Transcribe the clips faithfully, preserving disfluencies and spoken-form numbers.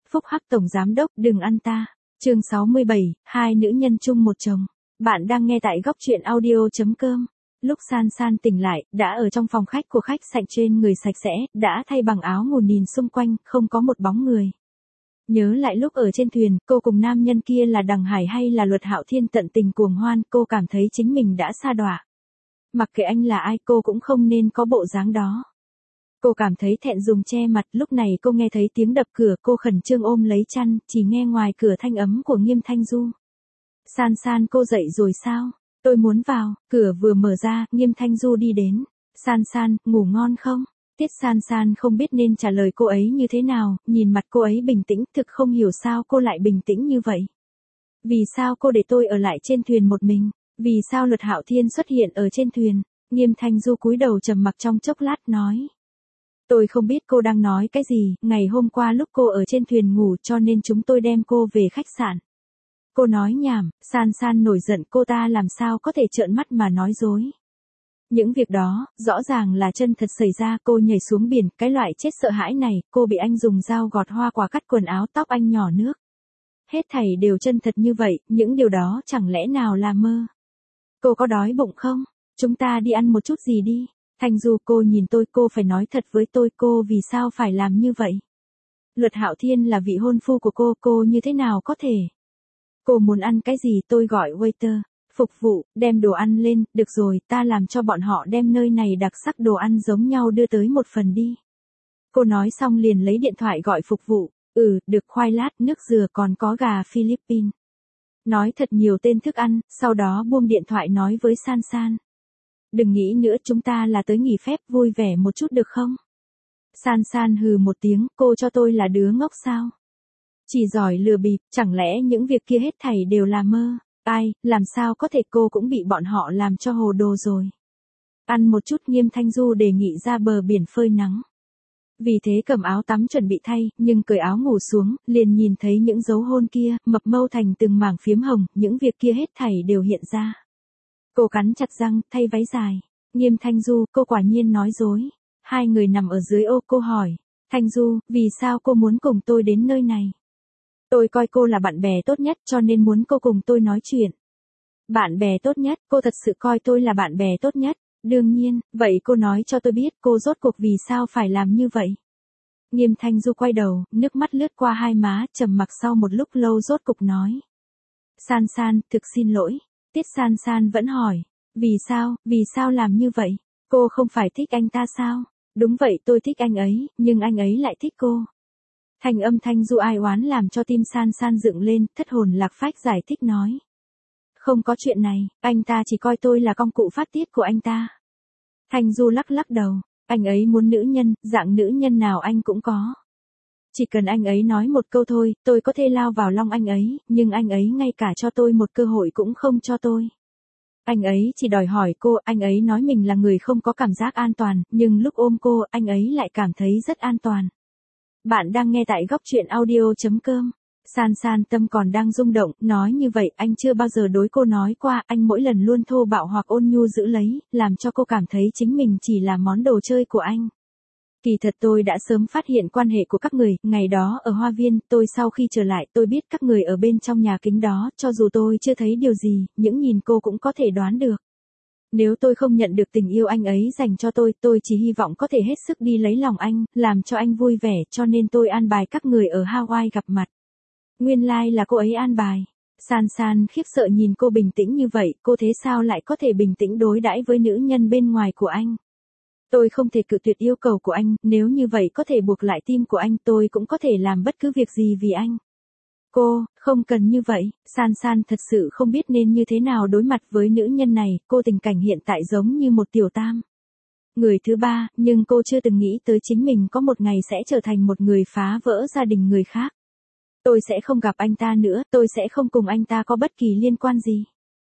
Phúc Hắc tổng giám đốc, đừng ăn ta. Chương sáu mươi bảy, hai nữ nhân chung một chồng. Bạn đang nghe tại góc truyện audio chấm com. Lúc San San tỉnh lại, đã ở trong phòng khách của khách sạn, trên người sạch sẽ, đã thay bằng áo ngủ, nhìn xung quanh, không có một bóng người. Nhớ lại lúc ở trên thuyền, cô cùng nam nhân kia là Đằng Hải hay là Luật Hạo Thiên tận tình cuồng hoan, cô cảm thấy chính mình đã sa đọa. Mặc kệ anh là ai, cô cũng không nên có bộ dáng đó. Cô cảm thấy thẹn dùng che mặt, lúc này cô nghe thấy tiếng đập cửa, cô khẩn trương ôm lấy chăn, chỉ nghe ngoài cửa thanh ấm của Nghiêm Thanh Du. San San, cô dậy rồi sao? Tôi muốn vào. Cửa vừa mở ra, Nghiêm Thanh Du đi đến. San San, ngủ ngon không? Tiết San San không biết nên trả lời cô ấy như thế nào, nhìn mặt cô ấy bình tĩnh, thực không hiểu sao cô lại bình tĩnh như vậy. Vì sao cô để tôi ở lại trên thuyền một mình? Vì sao Luật Hạo Thiên xuất hiện ở trên thuyền? Nghiêm Thanh Du cúi đầu trầm mặc trong chốc lát nói. Tôi không biết cô đang nói cái gì, ngày hôm qua lúc cô ở trên thuyền ngủ cho nên chúng tôi đem cô về khách sạn. Cô nói nhảm. San San nổi giận, cô ta làm sao có thể trợn mắt mà nói dối. Những việc đó, rõ ràng là chân thật xảy ra. Cô nhảy xuống biển, cái loại chết sợ hãi này, cô bị anh dùng dao gọt hoa quả cắt quần áo tóc anh nhỏ nước. Hết thảy đều chân thật như vậy, những điều đó chẳng lẽ nào là mơ. Cô có đói bụng không? Chúng ta đi ăn một chút gì đi. Thanh Du, cô nhìn tôi, cô phải nói thật với tôi, cô vì sao phải làm như vậy? Luật Hạo Thiên là vị hôn phu của cô, cô như thế nào có thể? Cô muốn ăn cái gì, tôi gọi waiter, phục vụ, đem đồ ăn lên, được rồi, ta làm cho bọn họ đem nơi này đặc sắc đồ ăn giống nhau đưa tới một phần đi. Cô nói xong liền lấy điện thoại gọi phục vụ, ừ, được, khoai lát, nước dừa, còn có gà Philippines. Nói thật nhiều tên thức ăn, sau đó buông điện thoại nói với San San. Đừng nghĩ nữa, chúng ta là tới nghỉ phép, vui vẻ một chút được không? San San hừ một tiếng, cô cho tôi là đứa ngốc sao? Chỉ giỏi lừa bịp, chẳng lẽ những việc kia hết thảy đều là mơ? Ai, làm sao có thể, cô cũng bị bọn họ làm cho hồ đồ rồi. Ăn một chút, Nghiêm Thanh Du đề nghị ra bờ biển phơi nắng. Vì thế cầm áo tắm chuẩn bị thay, nhưng cởi áo ngủ xuống, liền nhìn thấy những dấu hôn kia, mập mâu thành từng mảng phiếm hồng, những việc kia hết thảy đều hiện ra. Cô cắn chặt răng, thay váy dài. Nghiêm Thanh Du, cô quả nhiên nói dối. Hai người nằm ở dưới ô, cô hỏi. Thanh Du, vì sao cô muốn cùng tôi đến nơi này? Tôi coi cô là bạn bè tốt nhất cho nên muốn cô cùng tôi nói chuyện. Bạn bè tốt nhất, cô thật sự coi tôi là bạn bè tốt nhất. Đương nhiên, vậy cô nói cho tôi biết cô rốt cuộc vì sao phải làm như vậy. Nghiêm Thanh Du quay đầu, nước mắt lướt qua hai má, trầm mặc sau một lúc lâu rốt cục nói. San San, thực xin lỗi. Tiết San San vẫn hỏi. Vì sao, vì sao làm như vậy? Cô không phải thích anh ta sao? Đúng vậy, tôi thích anh ấy, nhưng anh ấy lại thích cô. Thanh âm Thanh Du ai oán làm cho tim San San dựng lên, thất hồn lạc phách giải thích nói. Không có chuyện này, anh ta chỉ coi tôi là công cụ phát tiết của anh ta. Thanh Du lắc lắc đầu, anh ấy muốn nữ nhân, dạng nữ nhân nào anh cũng có. Chỉ cần anh ấy nói một câu thôi, tôi có thể lao vào lòng anh ấy, nhưng anh ấy ngay cả cho tôi một cơ hội cũng không cho tôi. Anh ấy chỉ đòi hỏi cô, anh ấy nói mình là người không có cảm giác an toàn, nhưng lúc ôm cô, anh ấy lại cảm thấy rất an toàn. Bạn đang nghe tại góc truyện audio chấm com. San San tâm còn đang rung động, nói như vậy, anh chưa bao giờ đối cô nói qua, anh mỗi lần luôn thô bạo hoặc ôn nhu giữ lấy, làm cho cô cảm thấy chính mình chỉ là món đồ chơi của anh. Kỳ thật tôi đã sớm phát hiện quan hệ của các người, ngày đó ở Hoa Viên, tôi sau khi trở lại tôi biết các người ở bên trong nhà kính đó, cho dù tôi chưa thấy điều gì, những nhìn cô cũng có thể đoán được. Nếu tôi không nhận được tình yêu anh ấy dành cho tôi, tôi chỉ hy vọng có thể hết sức đi lấy lòng anh, làm cho anh vui vẻ, cho nên tôi an bài các người ở Hawaii gặp mặt. Nguyên lai like là cô ấy an bài. San San khiếp sợ nhìn cô bình tĩnh như vậy, cô thế sao lại có thể bình tĩnh đối đãi với nữ nhân bên ngoài của anh? Tôi không thể cự tuyệt yêu cầu của anh, nếu như vậy có thể buộc lại tim của anh, tôi cũng có thể làm bất cứ việc gì vì anh. Cô, không cần như vậy. San San thật sự không biết nên như thế nào đối mặt với nữ nhân này, cô tình cảnh hiện tại giống như một tiểu tam. Người thứ ba, nhưng cô chưa từng nghĩ tới chính mình có một ngày sẽ trở thành một người phá vỡ gia đình người khác. Tôi sẽ không gặp anh ta nữa, tôi sẽ không cùng anh ta có bất kỳ liên quan gì.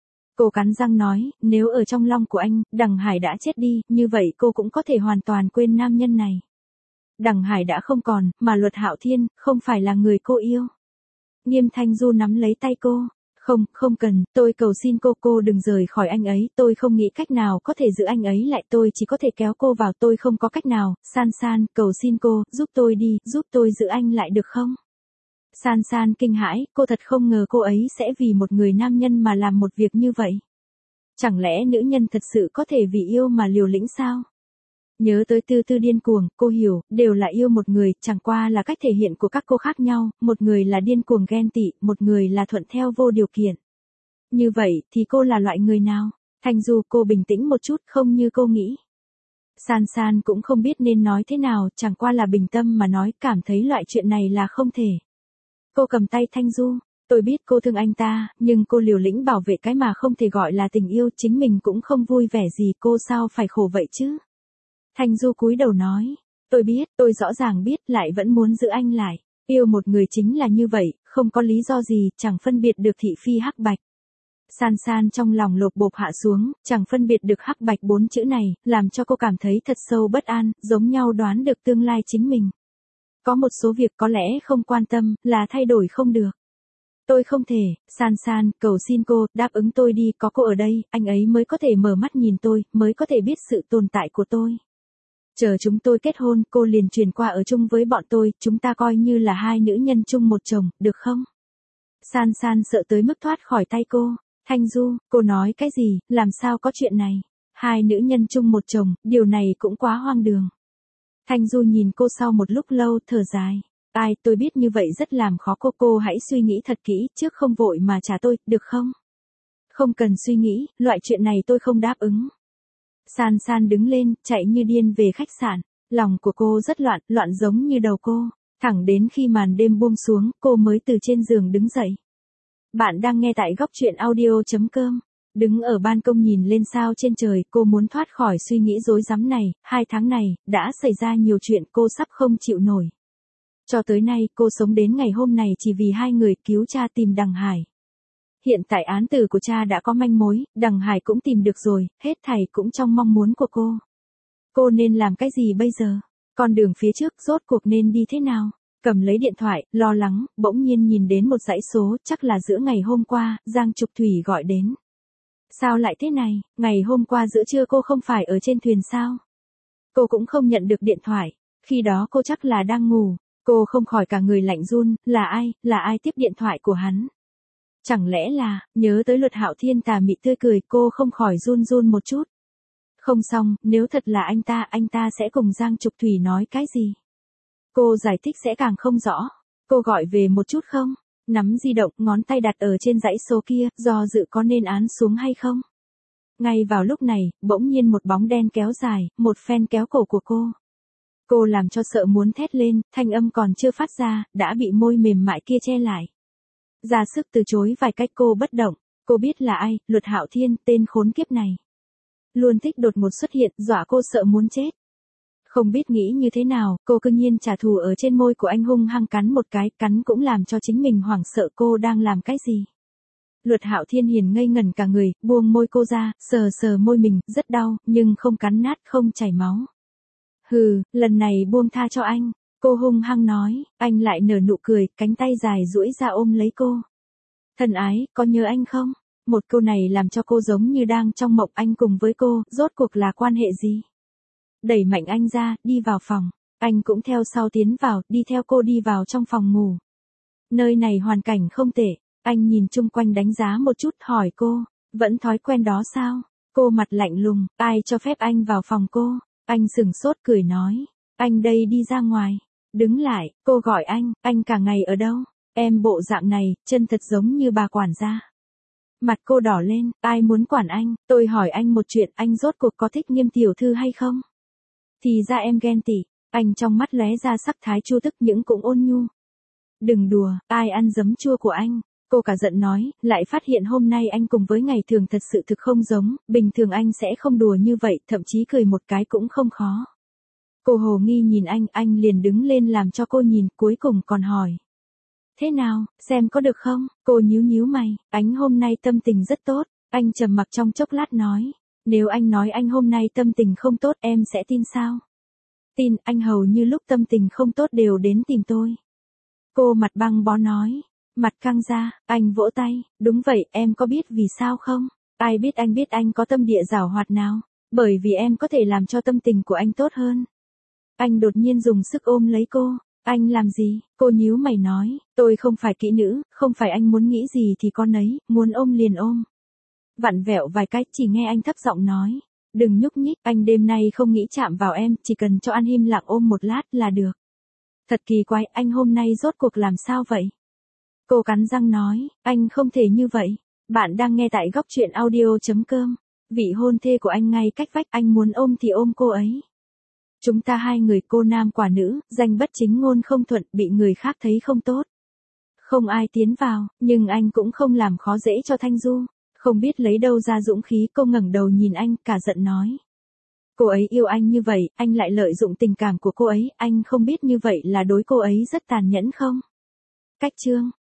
Cô cắn răng nói, nếu ở trong lòng của anh, Đằng Hải đã chết đi, như vậy cô cũng có thể hoàn toàn quên nam nhân này. Đằng Hải đã không còn, mà Luật Hạo Thiên, không phải là người cô yêu. Nghiêm Thanh Du nắm lấy tay cô. Không, không cần, tôi cầu xin cô, cô đừng rời khỏi anh ấy, tôi không nghĩ cách nào có thể giữ anh ấy lại, tôi chỉ có thể kéo cô vào, tôi không có cách nào. San San, cầu xin cô, giúp tôi đi, giúp tôi giữ anh lại được không? San San kinh hãi, cô thật không ngờ cô ấy sẽ vì một người nam nhân mà làm một việc như vậy. Chẳng lẽ nữ nhân thật sự có thể vì yêu mà liều lĩnh sao? Nhớ tới Tư Tư điên cuồng, cô hiểu, đều là yêu một người, chẳng qua là cách thể hiện của các cô khác nhau, một người là điên cuồng ghen tị, một người là thuận theo vô điều kiện. Như vậy, thì cô là loại người nào? Thanh Du, cô bình tĩnh một chút, không như cô nghĩ. San San cũng không biết nên nói thế nào, chẳng qua là bình tâm mà nói, cảm thấy loại chuyện này là không thể. Cô cầm tay Thanh Du, tôi biết cô thương anh ta, nhưng cô liều lĩnh bảo vệ cái mà không thể gọi là tình yêu, chính mình cũng không vui vẻ gì, cô sao phải khổ vậy chứ? Thanh Du cúi đầu nói, tôi biết, tôi rõ ràng biết, lại vẫn muốn giữ anh lại. Yêu một người chính là như vậy, không có lý do gì, chẳng phân biệt được thị phi hắc bạch. San San trong lòng lột bột hạ xuống, chẳng phân biệt được hắc bạch bốn chữ này, làm cho cô cảm thấy thật sâu bất an, giống nhau đoán được tương lai chính mình. Có một số việc có lẽ không quan tâm, là thay đổi không được. Tôi không thể, San San, cầu xin cô, đáp ứng tôi đi, có cô ở đây, anh ấy mới có thể mở mắt nhìn tôi, mới có thể biết sự tồn tại của tôi. Chờ chúng tôi kết hôn, cô liền chuyển qua ở chung với bọn tôi, chúng ta coi như là hai nữ nhân chung một chồng, được không? San San sợ tới mức thoát khỏi tay cô. Thanh Du, cô nói cái gì, làm sao có chuyện này? Hai nữ nhân chung một chồng, điều này cũng quá hoang đường. Thanh Du nhìn cô sau một lúc lâu, thở dài. Ai, tôi biết như vậy rất làm khó cô, cô hãy suy nghĩ thật kỹ, trước không vội mà trả tôi, được không? Không cần suy nghĩ, loại chuyện này tôi không đáp ứng. San San đứng lên, chạy như điên về khách sạn. Lòng của cô rất loạn, loạn giống như đầu cô. Thẳng đến khi màn đêm buông xuống, cô mới từ trên giường đứng dậy. Bạn đang nghe tại góc truyện audio chấm com. Đứng ở ban công nhìn lên sao trên trời, cô muốn thoát khỏi suy nghĩ rối rắm này, hai tháng này, đã xảy ra nhiều chuyện cô sắp không chịu nổi. Cho tới nay, cô sống đến ngày hôm này chỉ vì hai người cứu cha tìm Đằng Hải. Hiện tại án tử của cha đã có manh mối, Đằng Hải cũng tìm được rồi, hết thảy cũng trong mong muốn của cô. Cô nên làm cái gì bây giờ? Con đường phía trước rốt cuộc nên đi thế nào? Cầm lấy điện thoại, lo lắng, bỗng nhiên nhìn đến một dãy số, chắc là giữa ngày hôm qua, Giang Trục Thủy gọi đến. Sao lại thế này, ngày hôm qua giữa trưa cô không phải ở trên thuyền sao? Cô cũng không nhận được điện thoại, khi đó cô chắc là đang ngủ, cô không khỏi cả người lạnh run, là ai, là ai tiếp điện thoại của hắn? Chẳng lẽ là, nhớ tới Luật Hạo Thiên tà mị tươi cười, cô không khỏi run run một chút. Không xong, nếu thật là anh ta, anh ta sẽ cùng Giang Trục Thủy nói cái gì? Cô giải thích sẽ càng không rõ. Cô gọi về một chút không? Nắm di động, ngón tay đặt ở trên dãy số kia, do dự có nên án xuống hay không? Ngay vào lúc này, bỗng nhiên một bóng đen kéo dài, một phen kéo cổ của cô. Cô làm cho sợ muốn thét lên, thanh âm còn chưa phát ra, đã bị môi mềm mại kia che lại. Ra sức từ chối vài cách cô bất động, cô biết là ai, Luật Hạo Thiên, tên khốn kiếp này. Luôn thích đột ngột xuất hiện, dọa cô sợ muốn chết. Không biết nghĩ như thế nào, cô cứ nhiên trả thù ở trên môi của anh hung hăng cắn một cái, cắn cũng làm cho chính mình hoảng sợ cô đang làm cái gì. Luật Hạo Thiên hiền ngây ngẩn cả người, buông môi cô ra, sờ sờ môi mình, rất đau, nhưng không cắn nát, không chảy máu. Hừ, lần này buông tha cho anh, cô hung hăng nói, anh lại nở nụ cười, cánh tay dài duỗi ra ôm lấy cô. Thân ái, có nhớ anh không? Một câu này làm cho cô giống như đang trong mộng, anh cùng với cô, rốt cuộc là quan hệ gì? Đẩy mạnh anh ra, đi vào phòng. Anh cũng theo sau tiến vào, đi theo cô đi vào trong phòng ngủ. Nơi này hoàn cảnh không tệ. Anh nhìn chung quanh đánh giá một chút, hỏi cô, vẫn thói quen đó sao? Cô mặt lạnh lùng, ai cho phép anh vào phòng cô? Anh sừng sốt cười nói, anh đây đi ra ngoài. Đứng lại, cô gọi anh, anh cả ngày ở đâu? Em bộ dạng này, chân thật giống như bà quản gia. Mặt cô đỏ lên, ai muốn quản anh? Tôi hỏi anh một chuyện, anh rốt cuộc có thích Nghiêm tiểu thư hay không? Thì ra em ghen tị, anh trong mắt lóe ra sắc thái chua tức những cũng ôn nhu. Đừng đùa, ai ăn giấm chua của anh? Cô cả giận nói, lại phát hiện hôm nay anh cùng với ngày thường thật sự thực không giống, bình thường anh sẽ không đùa như vậy, thậm chí cười một cái cũng không khó. Cô hồ nghi nhìn anh, anh liền đứng lên làm cho cô nhìn, cuối cùng còn hỏi. Thế nào, xem có được không? Cô nhíu nhíu mày, anh hôm nay tâm tình rất tốt, anh trầm mặc trong chốc lát nói. Nếu anh nói anh hôm nay tâm tình không tốt em sẽ tin sao? Tin, anh hầu như lúc tâm tình không tốt đều đến tìm tôi. Cô mặt băng bó nói, mặt căng ra, anh vỗ tay, đúng vậy, em có biết vì sao không? Ai biết anh biết anh có tâm địa giảo hoạt nào? Bởi vì em có thể làm cho tâm tình của anh tốt hơn. Anh đột nhiên dùng sức ôm lấy cô, Anh làm gì? Cô nhíu mày nói, tôi không phải kỹ nữ, không phải anh muốn nghĩ gì thì con ấy, muốn ôm liền ôm. Vặn vẹo vài cái, chỉ nghe anh thấp giọng nói, đừng nhúc nhích, anh đêm nay không nghĩ chạm vào em, chỉ cần cho anh im lặng ôm một lát là được. Thật kỳ quái, anh hôm nay rốt cuộc làm sao vậy? Cô cắn răng nói, anh không thể như vậy. Bạn đang nghe tại góc truyện audio.com. Vị hôn thê của anh ngay cách vách, anh muốn ôm thì ôm cô ấy. Chúng ta hai người cô nam quả nữ, danh bất chính ngôn không thuận, bị người khác thấy không tốt. Không ai tiến vào, nhưng anh cũng không làm khó dễ cho Thanh Du. Không biết lấy đâu ra dũng khí, cô ngẩng đầu nhìn anh, cả giận nói. Cô ấy yêu anh như vậy, anh lại lợi dụng tình cảm của cô ấy, anh không biết như vậy là đối cô ấy rất tàn nhẫn không? Cách chương